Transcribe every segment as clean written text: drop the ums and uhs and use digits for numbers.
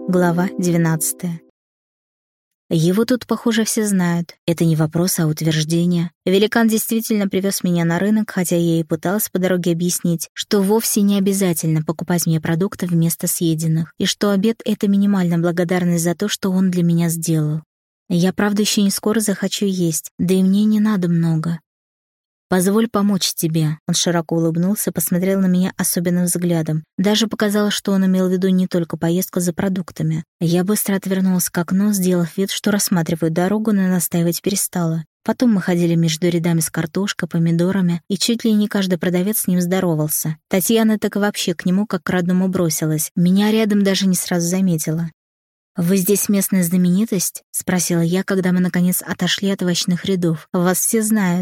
Глава 19. Его тут, похоже, все знают. Это не вопрос, а утверждение. Великан действительно привез меня на рынок, хотя я и пыталась по дороге объяснить, что вовсе не обязательно покупать мне продукты вместо съеденных, и что обед — это минимальная благодарность за то, что он для меня сделал. Я, правда, еще не скоро захочу есть, да и мне не надо много. «Позволь помочь тебе», — он широко улыбнулся, посмотрел на меня особенным взглядом. Даже показалось, что он имел в виду не только поездку за продуктами. Я быстро отвернулась к окну, сделав вид, что рассматриваю дорогу, но настаивать перестала. Потом мы ходили между рядами с картошкой, помидорами, и чуть ли не каждый продавец с ним здоровался. Татьяна так и вообще к нему как к родному бросилась. Меня рядом даже не сразу заметила. «Вы здесь местная знаменитость?» — спросила я, когда мы, наконец, отошли от овощных рядов. «Вас все знают».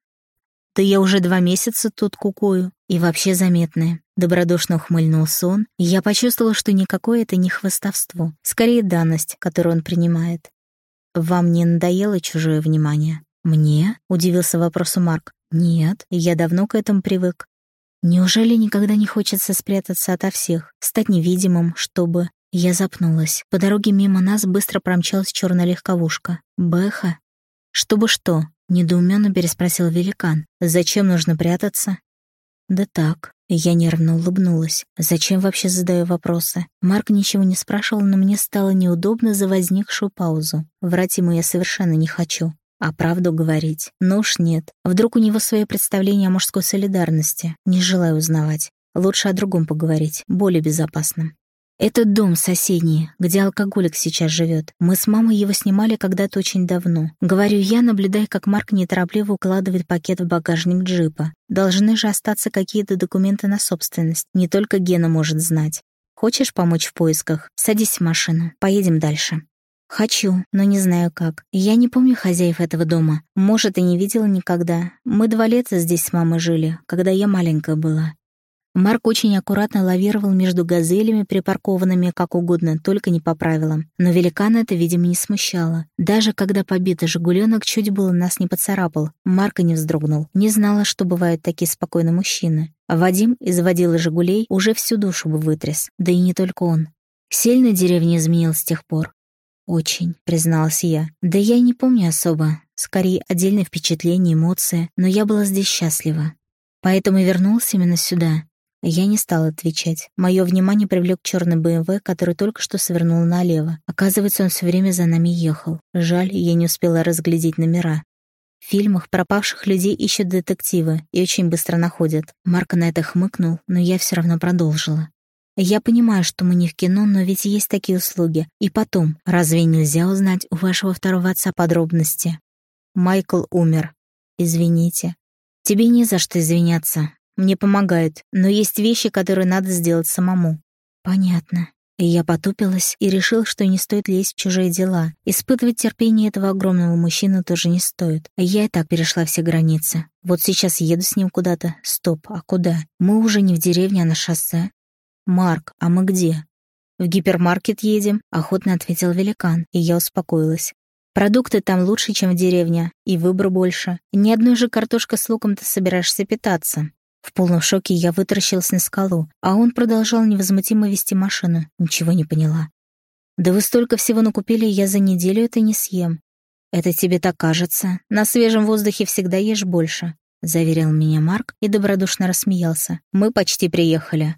«Да я уже 2 месяца тут кукую. И вообще заметная». Добродушно ухмыльнулся он, и я почувствовала, что никакое это не хвастовство, скорее данность, которую он принимает. «Вам не надоело чужое внимание?» «Мне?» — удивился вопросу Марк. «Нет, я давно к этому привык. Неужели никогда не хочется спрятаться ото всех, стать невидимым, чтобы...» Я запнулась. По дороге мимо нас быстро промчалась черная легковушка. «Бэха?» «Чтобы что?» — недоуменно переспросил великан. «Зачем нужно прятаться?» «Да так». Я нервно улыбнулась. «Зачем вообще задаю вопросы?» Марк ничего не спрашивал, но мне стало неудобно за возникшую паузу. Врать ему я совершенно не хочу. А правду говорить? Ну уж нет. Вдруг у него свои представления о мужской солидарности. Не желаю узнавать. Лучше о другом поговорить, более безопасном. «Этот дом соседний, где алкоголик сейчас живет. Мы с мамой его снимали когда-то очень давно. Говорю я, наблюдая, как Марк неторопливо укладывает пакет в багажник джипа. Должны же остаться какие-то документы на собственность. Не только Гена может знать. Хочешь помочь в поисках? Садись в машину. Поедем дальше». «Хочу, но не знаю как. Я не помню хозяев этого дома. Может, и не видела никогда. Мы 2 лета здесь с мамой жили, когда я маленькая была». Марк очень аккуратно лавировал между газелями, припаркованными как угодно, только не по правилам. Но великана это, видимо, не смущало. Даже когда побитый «Жигуленок» чуть было нас не поцарапал, Марк и не вздрогнул. Не знала, что бывают такие спокойные мужчины. А Вадим из водила «Жигулей» уже всю душу бы вытряс. Да и не только он. Сильно деревня изменилась с тех пор? «Очень», — призналась я. «Да я и не помню особо. Скорее, отдельные впечатления, эмоции. Но я была здесь счастлива. Поэтому и вернулась именно сюда». Я не стала отвечать. Мое внимание привлек черный БМВ, который только что свернул налево. Оказывается, он все время за нами ехал. Жаль, я не успела разглядеть номера. В фильмах пропавших людей ищут детективы и очень быстро находят. Марк на это хмыкнул, но я все равно продолжила. Я понимаю, что мы не в кино, но ведь есть такие услуги. И потом, разве нельзя узнать у вашего второго отца подробности? Майкл умер. Извините. Тебе не за что извиняться. Мне помогают, но есть вещи, которые надо сделать самому». «Понятно». И я потупилась и решила, что не стоит лезть в чужие дела. Испытывать терпение этого огромного мужчины тоже не стоит. Я и так перешла все границы. Вот сейчас еду с ним куда-то. Стоп, а куда? Мы уже не в деревне, а на шоссе. «Марк, а мы где?» «В гипермаркет едем», — охотно ответил великан, и я успокоилась. «Продукты там лучше, чем в деревне, и выбор больше. Ни одной же картошкой с луком ты собираешься питаться». В полном шоке я вытаращилась на скалу, а он продолжал невозмутимо вести машину. Ничего не поняла. «Да вы столько всего накупили, я за неделю это не съем». «Это тебе так кажется. На свежем воздухе всегда ешь больше», — заверил меня Марк и добродушно рассмеялся. «Мы почти приехали».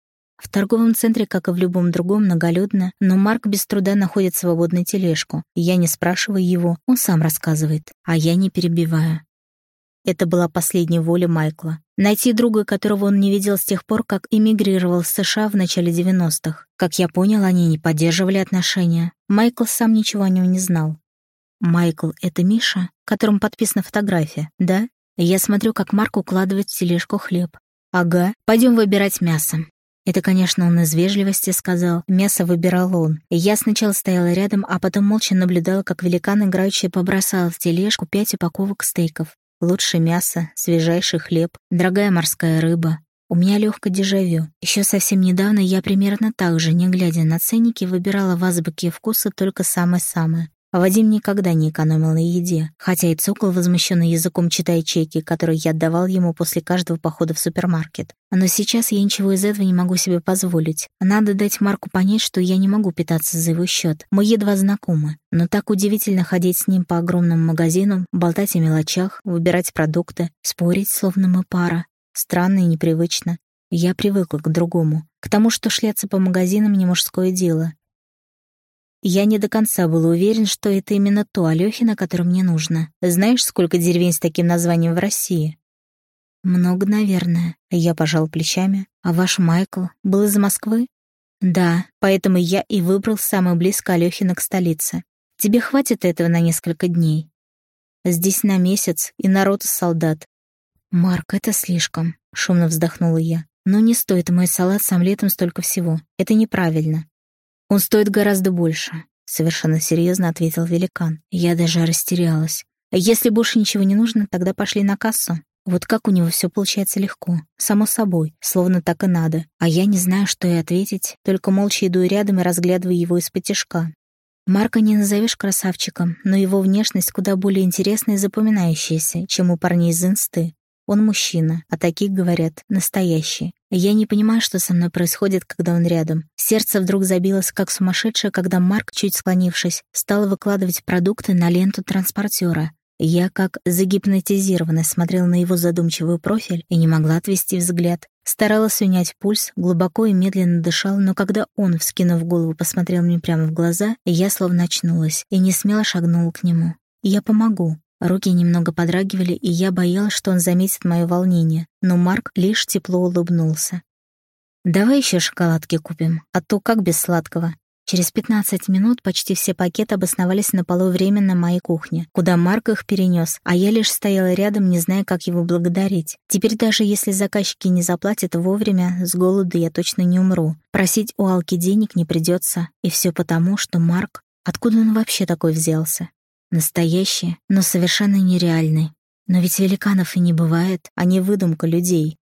В торговом центре, как и в любом другом, многолюдно, но Марк без труда находит свободную тележку. Я не спрашиваю его, он сам рассказывает, а я не перебиваю. Это была последняя воля Майкла. Найти друга, которого он не видел с тех пор, как эмигрировал в США в начале 90-х. Как я понял, они не поддерживали отношения. Майкл сам ничего о нем не знал. «Майкл — это Миша, которому подписана фотография, да?» Я смотрю, как Марк укладывает в тележку хлеб. «Ага, пойдем выбирать мясо». Это, конечно, он из вежливости сказал. Мясо выбирал он. И я сначала стояла рядом, а потом молча наблюдала, как великан играючи побросал в тележку 5 упаковок стейков. Лучшее мясо, свежайший хлеб, дорогая морская рыба. У меня легкое дежавю. Еще совсем недавно я примерно так же, не глядя на ценники, выбирала в азбуке вкуса только самое-самое. А Вадим никогда не экономил на еде, хотя и цокал возмущенно языком, читая чеки, которые я отдавал ему после каждого похода в супермаркет. Но сейчас я ничего из этого не могу себе позволить. Надо дать Марку понять, что я не могу питаться за его счет. Мы едва знакомы. Но так удивительно ходить с ним по огромным магазинам, болтать о мелочах, выбирать продукты, спорить, словно мы пара. Странно и непривычно. Я привыкла к другому. К тому, что шляться по магазинам не мужское дело. Я не до конца был уверен, что это именно то Алёхино, которое мне нужно. Знаешь, сколько деревень с таким названием в России? Много, наверное. Я пожал плечами. А ваш Майкл был из Москвы? Да, поэтому я и выбрал самое близкое Алёхино к столице. Тебе хватит этого на несколько дней? Здесь на месяц, и народ из солдат. Марк, это слишком, шумно вздохнула я. Но не стоит мой салат с омлетом столько всего. Это неправильно. Он стоит гораздо больше, совершенно серьезно ответил великан. Я даже растерялась. Если больше ничего не нужно, тогда пошли на кассу. Вот как у него все получается легко, само собой, словно так и надо. А я не знаю, что и ответить, только молча иду рядом и разглядываю его исподтишка. Марка не назовешь красавчиком, но его внешность куда более интересная и запоминающаяся, чем у парней из инсты. Он мужчина, а таких, говорят, настоящий. Я не понимаю, что со мной происходит, когда он рядом. Сердце вдруг забилось, как сумасшедшее, когда Марк, чуть склонившись, стал выкладывать продукты на ленту транспортера. Я, как загипнотизированная, смотрела на его задумчивый профиль и не могла отвести взгляд. Старалась унять пульс, глубоко и медленно дышала, но когда он, вскинув голову, посмотрел мне прямо в глаза, я словно очнулась и несмело шагнула к нему. «Я помогу». Руки немного подрагивали, и я боялась, что он заметит мое волнение, но Марк лишь тепло улыбнулся. «Давай еще шоколадки купим, а то как без сладкого». Через 15 минут почти все пакеты обосновались на полу временно моей кухне, куда Марк их перенес, а я лишь стояла рядом, не зная, как его благодарить. Теперь даже если заказчики не заплатят вовремя, с голоду я точно не умру. Просить у Алки денег не придется, и все потому, что Марк... Откуда он вообще такой взялся? Настоящий, но совершенно нереальный. Но ведь великанов и не бывает, они выдумка людей.